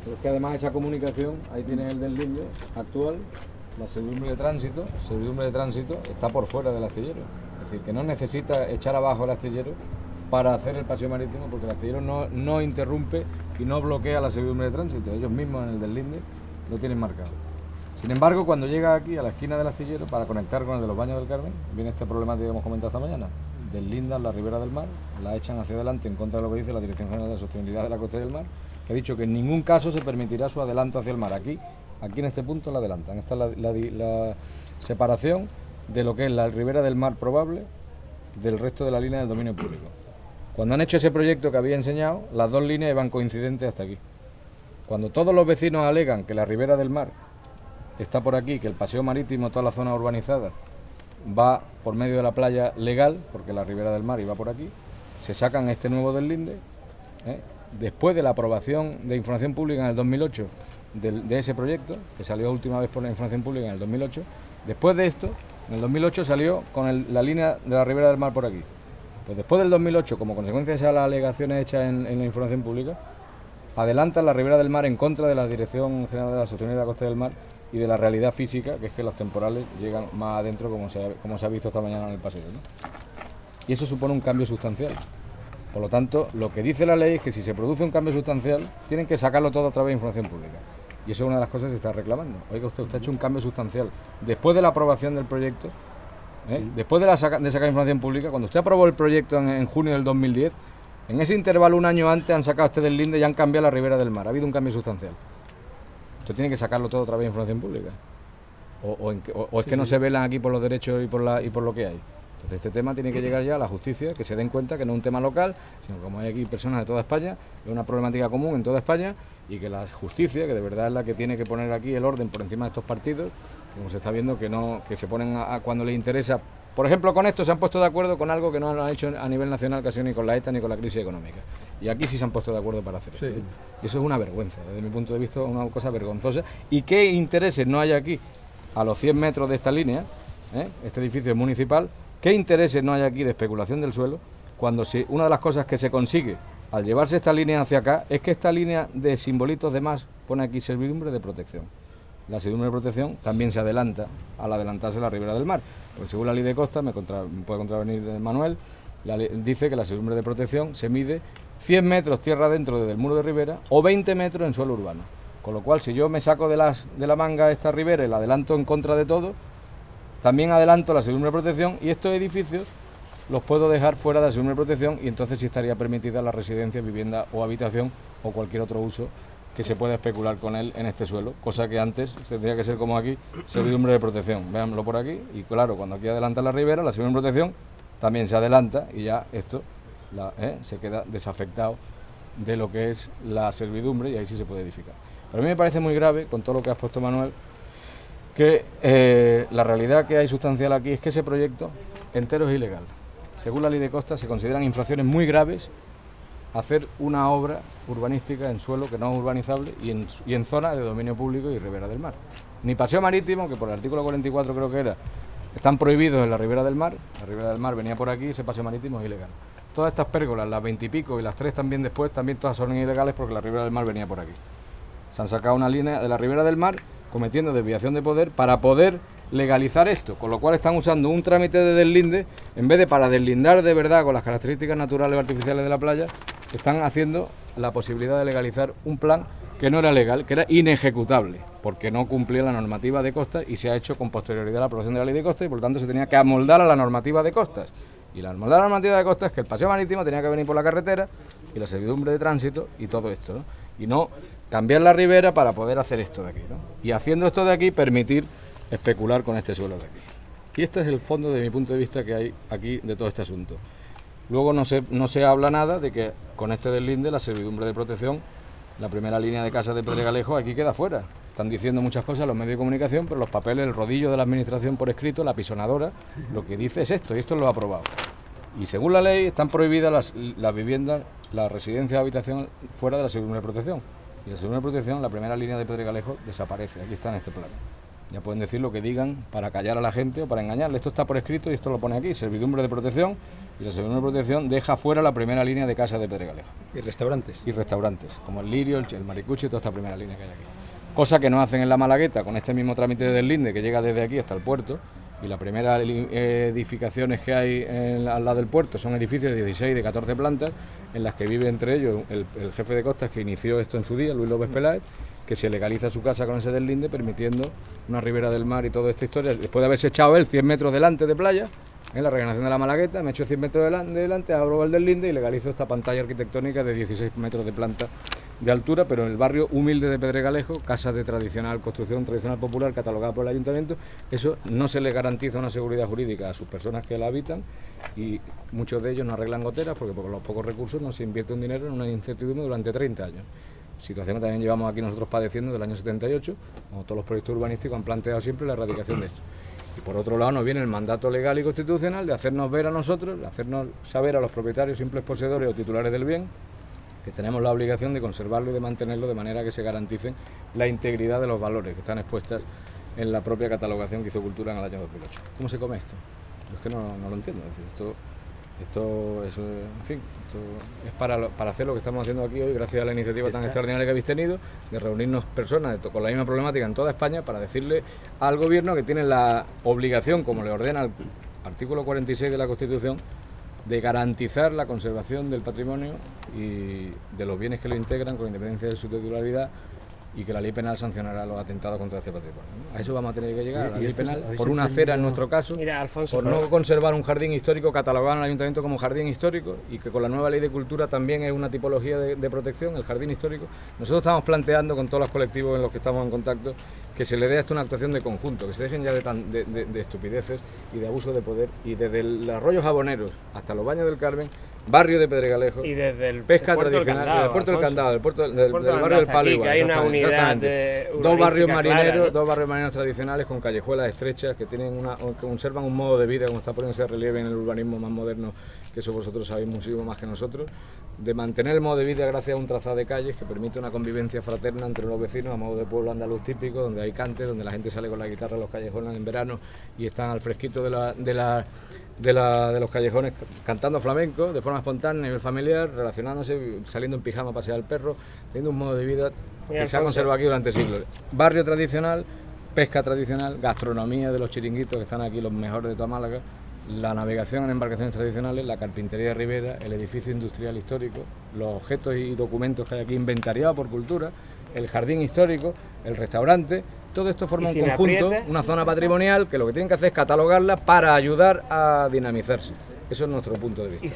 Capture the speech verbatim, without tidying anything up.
Pero es que además esa comunicación, ahí tienes el deslinde actual, la servidumbre de tránsito, servidumbre de tránsito está por fuera del astillero. Es decir, que no necesita echar abajo el astillero para hacer el paseo marítimo, porque el astillero no, no interrumpe y no bloquea la servidumbre de tránsito. Ellos mismos en el deslinde lo tienen marcado. Sin embargo, cuando llega aquí a la esquina del astillero para conectar con el de los Baños del Carmen, viene esta problemática que hemos comentado esta mañana. Deslindan la ribera del mar, la echan hacia adelante en contra de lo que dice la Dirección General de Sostenibilidad de la Costa y del Mar, que ha dicho que en ningún caso se permitirá su adelanto hacia el mar. Aquí, aquí en este punto la adelantan. Esta es la, la, la separación de lo que es la ribera del mar probable del resto de la línea del dominio público. Cuando han hecho ese proyecto que había enseñado, las dos líneas iban coincidentes hasta aquí. Cuando todos los vecinos alegan que la ribera del mar está por aquí, que el paseo marítimo, toda la zona urbanizada, va por medio de la playa legal, porque la ribera del mar iba por aquí, se sacan este nuevo deslinde, ¿eh? Después de la aprobación de información pública en el dos mil ocho de, de ese proyecto, que salió última vez por la información pública en el dos mil ocho, después de esto, en el dos mil ocho salió con el, la línea de la ribera del mar por aquí. Pues después del dos mil ocho, como consecuencia de esas alegaciones hechas en, en la información pública, adelantan la ribera del mar en contra de la Dirección General de la Sostenibilidad de la Costa del Mar y de la realidad física, que es que los temporales llegan más adentro, como se ha, como se ha visto esta mañana en el paseo, ¿no? Y eso supone un cambio sustancial. Por lo tanto, lo que dice la ley es que si se produce un cambio sustancial, tienen que sacarlo todo a través de información pública. Y eso es una de las cosas que se está reclamando. Oiga, usted, usted ha hecho un cambio sustancial. Después de la aprobación del proyecto, ¿eh? después de, la saca, de sacar información pública, cuando usted aprobó el proyecto en, en junio del dos mil diez, en ese intervalo, un año antes, han sacado este deslinde y han cambiado la ribera del mar. Ha habido un cambio sustancial. Usted tiene que sacarlo todo a través de información pública. O, o, en, o, o es sí, que no sí. se velan aquí por los derechos y por, la, y por lo que hay. Entonces este tema tiene que llegar ya a la justicia, que se den cuenta que no es un tema local, sino como hay aquí personas de toda España, es una problemática común en toda España, y que la justicia, que de verdad es la que tiene que poner aquí el orden por encima de estos partidos, como se está viendo que no que se ponen a, a cuando les interesa. Por ejemplo, con esto se han puesto de acuerdo con algo que no han hecho a nivel nacional, casi ni con la ETA ni con la crisis económica. Y aquí sí se han puesto de acuerdo para hacer esto. Sí. Y eso es una vergüenza, desde mi punto de vista, una cosa vergonzosa. ¿Y qué intereses no hay aquí, a los cien metros de esta línea, ¿eh? Este edificio es municipal? ¿Qué intereses no hay aquí de especulación del suelo cuando si una de las cosas que se consigue al llevarse esta línea hacia acá es que esta línea de simbolitos de más pone aquí servidumbre de protección? La servidumbre de protección también se adelanta al adelantarse la ribera del mar, porque según la ley de costa, me, contra, me puede contravenir Manuel, la ley, dice que la servidumbre de protección se mide cien metros tierra adentro desde el muro de ribera o veinte metros en suelo urbano. Con lo cual, si yo me saco de, las, de la manga esta ribera y la adelanto en contra de todo, también adelanto la servidumbre de protección y estos edificios los puedo dejar fuera de la servidumbre de protección y entonces sí estaría permitida la residencia, vivienda o habitación o cualquier otro uso que se pueda especular con él en este suelo, cosa que antes tendría que ser como aquí, servidumbre de protección. Véanlo por aquí y claro, cuando aquí adelanta la ribera, la servidumbre de protección también se adelanta y ya esto la, eh, se queda desafectado de lo que es la servidumbre y ahí sí se puede edificar. Pero a mí me parece muy grave, con todo lo que has puesto, Manuel, que eh, la realidad que hay sustancial aquí es que ese proyecto entero es ilegal. Según la ley de costa se consideran infracciones muy graves hacer una obra urbanística en suelo que no es urbanizable y en, y en zona de dominio público y ribera del mar. Ni paseo marítimo, que por el artículo cuarenta y cuatro creo que era, están prohibidos en la ribera del mar, la ribera del mar venía por aquí, ese paseo marítimo es ilegal. Todas estas pérgolas, las veintipico y las tres también después, también todas son ilegales porque la ribera del mar venía por aquí. Se han sacado una línea de la ribera del mar cometiendo desviación de poder para poder legalizar esto, con lo cual están usando un trámite de deslinde, en vez de para deslindar de verdad con las características naturales o artificiales de la playa, están haciendo la posibilidad de legalizar un plan que no era legal, que era inejecutable, porque no cumplía la normativa de costas y se ha hecho con posterioridad a la aprobación de la ley de costas y por lo tanto se tenía que amoldar a la normativa de costas. Y la amoldar a la normativa de costas es que el paseo marítimo tenía que venir por la carretera y la servidumbre de tránsito y todo esto, ¿no? Y no cambiar la ribera para poder hacer esto de aquí, ¿no? Y haciendo esto de aquí permitir especular con este suelo de aquí. Y este es el fondo de mi punto de vista que hay aquí de todo este asunto. Luego no se, no se habla nada de que con este deslinde la servidumbre de protección, la primera línea de casas de Pedregalejo aquí queda fuera. Están diciendo muchas cosas los medios de comunicación, pero los papeles, el rodillo de la administración por escrito, la pisonadora, lo que dice es esto, y esto lo ha aprobado. Y según la ley están prohibidas las, las viviendas, las residencias de habitación fuera de la servidumbre de protección. Y la servidumbre de protección, la primera línea de Pedregalejo, desaparece. Aquí está en este plano. Ya pueden decir lo que digan para callar a la gente o para engañarle. Esto está por escrito y esto lo pone aquí, servidumbre de protección, y la servidumbre de protección deja fuera la primera línea de casas de Pedregalejo. ¿Y restaurantes? Y restaurantes, como el Lirio, el, el Maricucho y toda esta primera línea que hay aquí. Cosa que no hacen en la Malagueta con este mismo trámite de deslinde que llega desde aquí hasta el puerto, y las primeras edificaciones que hay en, al lado del puerto son edificios de dieciséis, de catorce plantas, en las que vive entre ellos el, el jefe de costas que inició esto en su día, Luis López Peláez, que se legaliza su casa con ese deslinde, permitiendo una ribera del mar y toda esta historia. Después de haberse echado él cien metros delante de playa, en la regeneración de la Malagueta, me echo cien metros delante, delante abro el deslinde y legalizo esta pantalla arquitectónica de dieciséis metros de planta de altura, pero en el barrio humilde de Pedregalejo, casa de tradicional, construcción tradicional popular, catalogada por el ayuntamiento. Eso no se le garantiza una seguridad jurídica a sus personas que la habitan, y muchos de ellos no arreglan goteras porque por los pocos recursos no se invierte un dinero en una incertidumbre durante treinta años. Situación que también llevamos aquí nosotros padeciendo desde el año setenta y ocho, como todos los proyectos urbanísticos han planteado siempre la erradicación de esto. Y por otro lado nos viene el mandato legal y constitucional de hacernos ver a nosotros, de hacernos saber a los propietarios, simples poseedores o titulares del bien, que tenemos la obligación de conservarlo y de mantenerlo de manera que se garantice la integridad de los valores que están expuestas en la propia catalogación que hizo Cultura en el año dos mil ocho. ¿Cómo se come esto? Yo es que no, no lo entiendo. Es decir, esto, esto es, en fin, esto es para, para hacer lo que estamos haciendo aquí hoy, gracias a la iniciativa tan extraordinaria que habéis tenido, de reunirnos personas de, con la misma problemática en toda España, para decirle al gobierno que tiene la obligación, como le ordena el artículo cuarenta y seis de la Constitución, de garantizar la conservación del patrimonio y de los bienes que lo integran con independencia de su titularidad, y que la ley penal sancionará los atentados contra este patrimonio, ¿no? A eso vamos a tener que llegar, a la ley penal, por una acera en nuestro caso, Mira, Alfonso, por no conservar un jardín histórico catalogado en el ayuntamiento como jardín histórico, y que con la nueva ley de cultura también es una tipología de, de protección, el jardín histórico. Nosotros estamos planteando con todos los colectivos en los que estamos en contacto que se le dé a esto una actuación de conjunto, que se dejen ya de, tan, de, de, de estupideces y de abuso de poder, y desde el arroyo Jaboneros hasta los Baños del Carmen, barrio de Pedregalejo, y desde el pesca puerto tradicional, del Candado, desde el puerto del Alfonso. Candado, del, puerto, del, El puerto del del barrio del Candado, Palo aquí, igual, que hay una exactamente, unidad exactamente. de Dos barrios urbanística marineros, clara, ¿no? dos barrios marineros tradicionales con callejuelas estrechas que tienen una, que conservan un modo de vida, como está poniéndose de relieve en el urbanismo más moderno, que eso vosotros sabéis muchísimo más que nosotros, de mantener el modo de vida gracias a un trazado de calles que permite una convivencia fraterna entre los vecinos a modo de pueblo andaluz típico, donde hay cantes, donde la gente sale con la guitarra a los callejones en verano y están al fresquito de la, de la De, la, de los callejones cantando flamenco de forma espontánea, a nivel familiar, relacionándose, saliendo en pijama a pasear al perro, teniendo un modo de vida que Mira, se ha Alfonso, conservado aquí durante siglos. Barrio tradicional, pesca tradicional, gastronomía de los chiringuitos que están aquí, los mejores de toda Málaga, la navegación en embarcaciones tradicionales, la carpintería de Ribera, el edificio industrial histórico, los objetos y documentos que hay aquí inventariados por cultura, el jardín histórico, el restaurante. Todo esto forma un conjunto, una zona patrimonial, que lo que tienen que hacer es catalogarla para ayudar a dinamizarse. Eso es nuestro punto de vista.